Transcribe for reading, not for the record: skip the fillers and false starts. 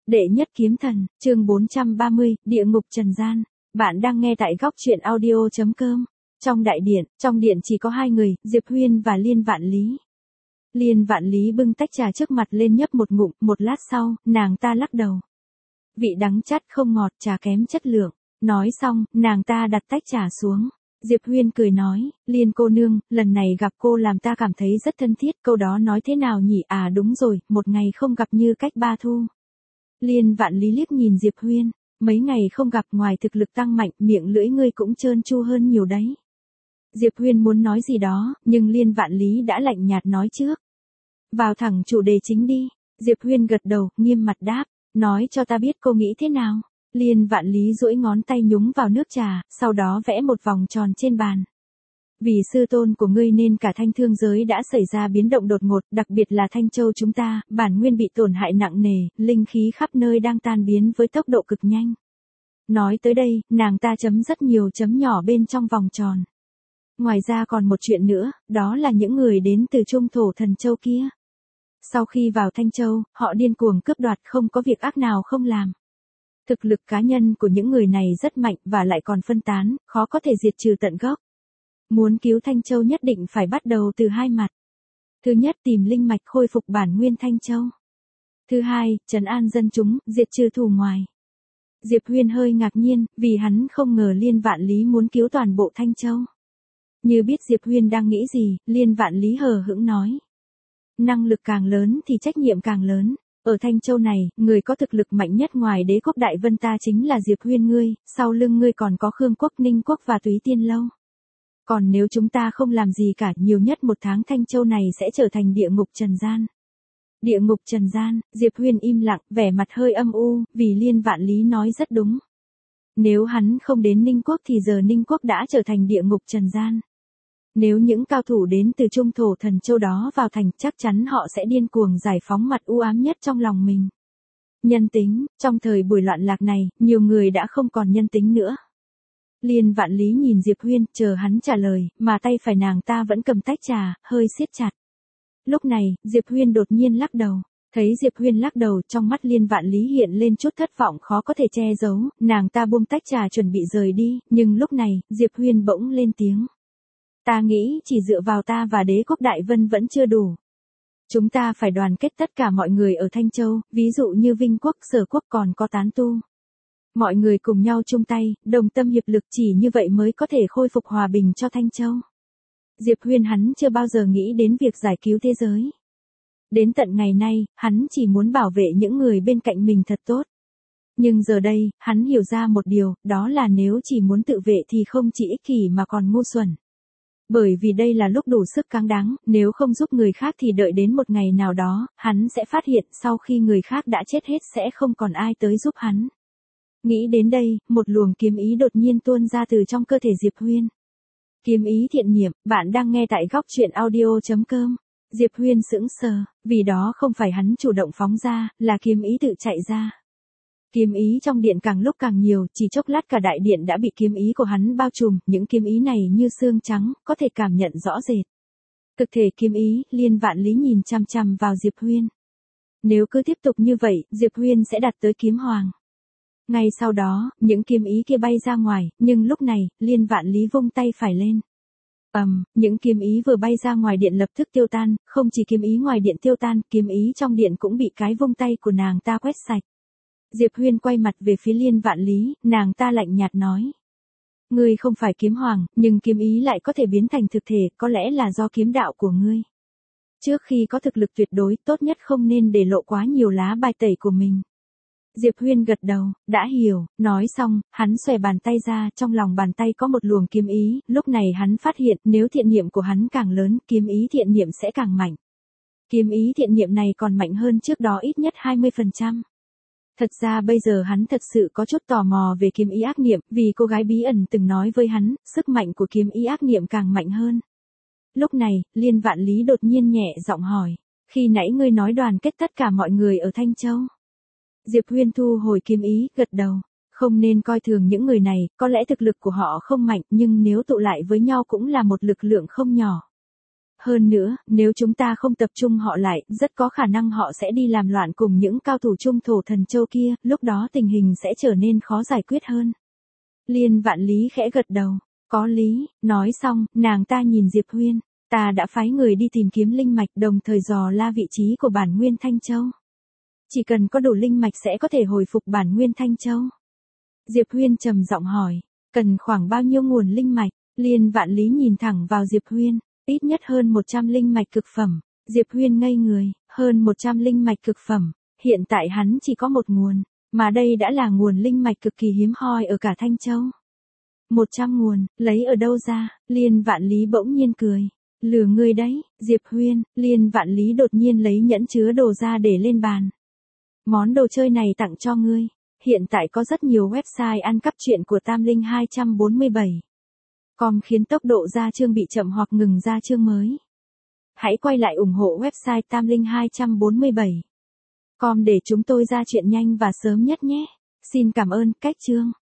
Đệ nhất kiếm thần, chương 430, địa ngục trần gian. Bạn đang nghe tại góc truyện audio.com. Trong điện chỉ có hai người, Diệp Huyên và Liên Vạn Lý. Liên Vạn Lý bưng tách trà trước mặt lên nhấp một ngụm, một lát sau, nàng ta lắc đầu. Vị đắng chát không ngọt, trà kém chất lượng. Nói xong, nàng ta đặt tách trà xuống. Diệp Huyên cười nói, Liên cô nương, lần này gặp cô làm ta cảm thấy rất thân thiết, câu đó nói thế nào nhỉ? À đúng rồi, một ngày không gặp như cách ba thu. Liên Vạn Lý liếc nhìn Diệp Huyên, mấy ngày không gặp ngoài thực lực tăng mạnh, miệng lưỡi ngươi cũng trơn tru hơn nhiều đấy. Diệp Huyên muốn nói gì đó, nhưng Liên Vạn Lý đã lạnh nhạt nói trước. Vào thẳng chủ đề chính đi. Diệp Huyên gật đầu, nghiêm mặt đáp, nói cho ta biết cô nghĩ thế nào. Liên Vạn Lý duỗi ngón tay nhúng vào nước trà, sau đó vẽ một vòng tròn trên bàn. Vì sư tôn của ngươi nên cả Thanh Thương giới đã xảy ra biến động đột ngột, đặc biệt là Thanh Châu chúng ta, bản nguyên bị tổn hại nặng nề, linh khí khắp nơi đang tan biến với tốc độ cực nhanh. Nói tới đây, nàng ta chấm rất nhiều chấm nhỏ bên trong vòng tròn. Ngoài ra còn một chuyện nữa, đó là những người đến từ Trung Thổ Thần Châu kia. Sau khi vào Thanh Châu, họ điên cuồng cướp đoạt, không có việc ác nào không làm. Thực lực cá nhân của những người này rất mạnh và lại còn phân tán, khó có thể diệt trừ tận gốc. Muốn cứu Thanh Châu nhất định phải bắt đầu từ hai mặt. Thứ nhất, tìm linh mạch khôi phục bản nguyên Thanh Châu. Thứ hai, trấn an dân chúng, diệt trừ thù ngoài. Diệp Huyên hơi ngạc nhiên, vì hắn không ngờ Liên Vạn Lý muốn cứu toàn bộ Thanh Châu. Như biết Diệp Huyên đang nghĩ gì, Liên Vạn Lý hờ hững nói. Năng lực càng lớn thì trách nhiệm càng lớn. Ở Thanh Châu này, người có thực lực mạnh nhất ngoài Đế quốc Đại Vân ta chính là Diệp Huyên ngươi, sau lưng ngươi còn có Khương quốc, Ninh quốc và Túy Tiên lâu. Còn nếu chúng ta không làm gì cả, nhiều nhất một tháng Thanh Châu này sẽ trở thành địa ngục trần gian. Địa ngục trần gian, Diệp Huyên im lặng, vẻ mặt hơi âm u, vì Liên Vạn Lý nói rất đúng. Nếu hắn không đến Ninh quốc thì giờ Ninh quốc đã trở thành địa ngục trần gian. Nếu những cao thủ đến từ Trung Thổ Thần Châu đó vào thành, chắc chắn họ sẽ điên cuồng giải phóng mặt u ám nhất trong lòng mình. Nhân tính, trong thời buổi loạn lạc này, nhiều người đã không còn nhân tính nữa. Liên Vạn Lý nhìn Diệp Huyên, chờ hắn trả lời, mà tay phải nàng ta vẫn cầm tách trà, hơi siết chặt. Lúc này, Diệp Huyên đột nhiên lắc đầu. Thấy Diệp Huyên lắc đầu, trong mắt Liên Vạn Lý hiện lên chút thất vọng khó có thể che giấu, nàng ta buông tách trà chuẩn bị rời đi, nhưng lúc này, Diệp Huyên bỗng lên tiếng. Ta nghĩ chỉ dựa vào ta và Đế quốc Đại Vân vẫn chưa đủ. Chúng ta phải đoàn kết tất cả mọi người ở Thanh Châu, ví dụ như Vinh quốc, Sở quốc còn có tán tu. Mọi người cùng nhau chung tay, đồng tâm hiệp lực, chỉ như vậy mới có thể khôi phục hòa bình cho Thanh Châu. Diệp Huyên hắn chưa bao giờ nghĩ đến việc giải cứu thế giới. Đến tận ngày nay, hắn chỉ muốn bảo vệ những người bên cạnh mình thật tốt. Nhưng giờ đây, hắn hiểu ra một điều, đó là nếu chỉ muốn tự vệ thì không chỉ ích kỷ mà còn ngu xuẩn. Bởi vì đây là lúc đủ sức cáng đáng, nếu không giúp người khác thì đợi đến một ngày nào đó, hắn sẽ phát hiện sau khi người khác đã chết hết sẽ không còn ai tới giúp hắn. Nghĩ đến đây, một luồng kiếm ý đột nhiên tuôn ra từ trong cơ thể Diệp Huyên. Kiếm ý thiện niệm, bạn đang nghe tại góc truyện audio.com. Diệp Huyên sững sờ, vì đó không phải hắn chủ động phóng ra, là kiếm ý tự chạy ra. Kiếm ý trong điện càng lúc càng nhiều, chỉ chốc lát cả đại điện đã bị kiếm ý của hắn bao trùm, những kiếm ý này như xương trắng, có thể cảm nhận rõ rệt. Cực thể kiếm ý, Liên Vạn Lý nhìn chằm chằm vào Diệp Huyên. Nếu cứ tiếp tục như vậy, Diệp Huyên sẽ đạt tới kiếm hoàng. Ngay sau đó, những kiếm ý kia bay ra ngoài, nhưng lúc này, Liên Vạn Lý vung tay phải lên. Những kiếm ý vừa bay ra ngoài điện lập tức tiêu tan, không chỉ kiếm ý ngoài điện tiêu tan, kiếm ý trong điện cũng bị cái vung tay của nàng ta quét sạch. Diệp Huyên quay mặt về phía Liên Vạn Lý, nàng ta lạnh nhạt nói. Ngươi không phải kiếm hoàng, nhưng kiếm ý lại có thể biến thành thực thể, có lẽ là do kiếm đạo của ngươi. Trước khi có thực lực tuyệt đối, tốt nhất không nên để lộ quá nhiều lá bài tẩy của mình. Diệp Huyên gật đầu, đã hiểu, nói xong, hắn xòe bàn tay ra, trong lòng bàn tay có một luồng kiếm ý, lúc này hắn phát hiện, nếu thiện niệm của hắn càng lớn, kiếm ý thiện niệm sẽ càng mạnh. Kiếm ý thiện niệm này còn mạnh hơn trước đó ít nhất 20%. Thật ra bây giờ hắn thật sự có chút tò mò về kiếm ý ác niệm, vì cô gái bí ẩn từng nói với hắn, sức mạnh của kiếm ý ác niệm càng mạnh hơn. Lúc này, Liên Vạn Lý đột nhiên nhẹ giọng hỏi, khi nãy ngươi nói đoàn kết tất cả mọi người ở Thanh Châu. Diệp Huyên thu hồi kiếm ý, gật đầu, không nên coi thường những người này, có lẽ thực lực của họ không mạnh nhưng nếu tụ lại với nhau cũng là một lực lượng không nhỏ. Hơn nữa, nếu chúng ta không tập trung họ lại, rất có khả năng họ sẽ đi làm loạn cùng những cao thủ trung thổ thần châu kia, lúc đó tình hình sẽ trở nên khó giải quyết hơn. Liên Vạn Lý khẽ gật đầu. Có lý, nói xong, nàng ta nhìn Diệp Huyên. Ta đã phái người đi tìm kiếm linh mạch đồng thời dò la vị trí của bản nguyên Thanh Châu. Chỉ cần có đủ linh mạch sẽ có thể hồi phục bản nguyên Thanh Châu. Diệp Huyên trầm giọng hỏi, cần khoảng bao nhiêu nguồn linh mạch? Liên Vạn Lý nhìn thẳng vào Diệp Huyên, ít nhất hơn 100 linh mạch cực phẩm. Diệp Huyên ngây người, hơn 100 linh mạch cực phẩm, hiện tại hắn chỉ có một nguồn, mà đây đã là nguồn linh mạch cực kỳ hiếm hoi ở cả Thanh Châu. 100 nguồn, lấy ở đâu ra? Liên Vạn Lý bỗng nhiên cười. Lừa ngươi đấy, Diệp Huyên. Liên Vạn Lý đột nhiên lấy nhẫn chứa đồ ra để lên bàn. Món đồ chơi này tặng cho ngươi. Hiện tại có rất nhiều website ăn cắp truyện của Tam Linh 247. Com khiến tốc độ ra chương bị chậm hoặc ngừng ra chương mới. Hãy quay lại ủng hộ website Tam Linh 247. Com để chúng tôi ra chuyện nhanh và sớm nhất nhé. Xin cảm ơn, cách chương.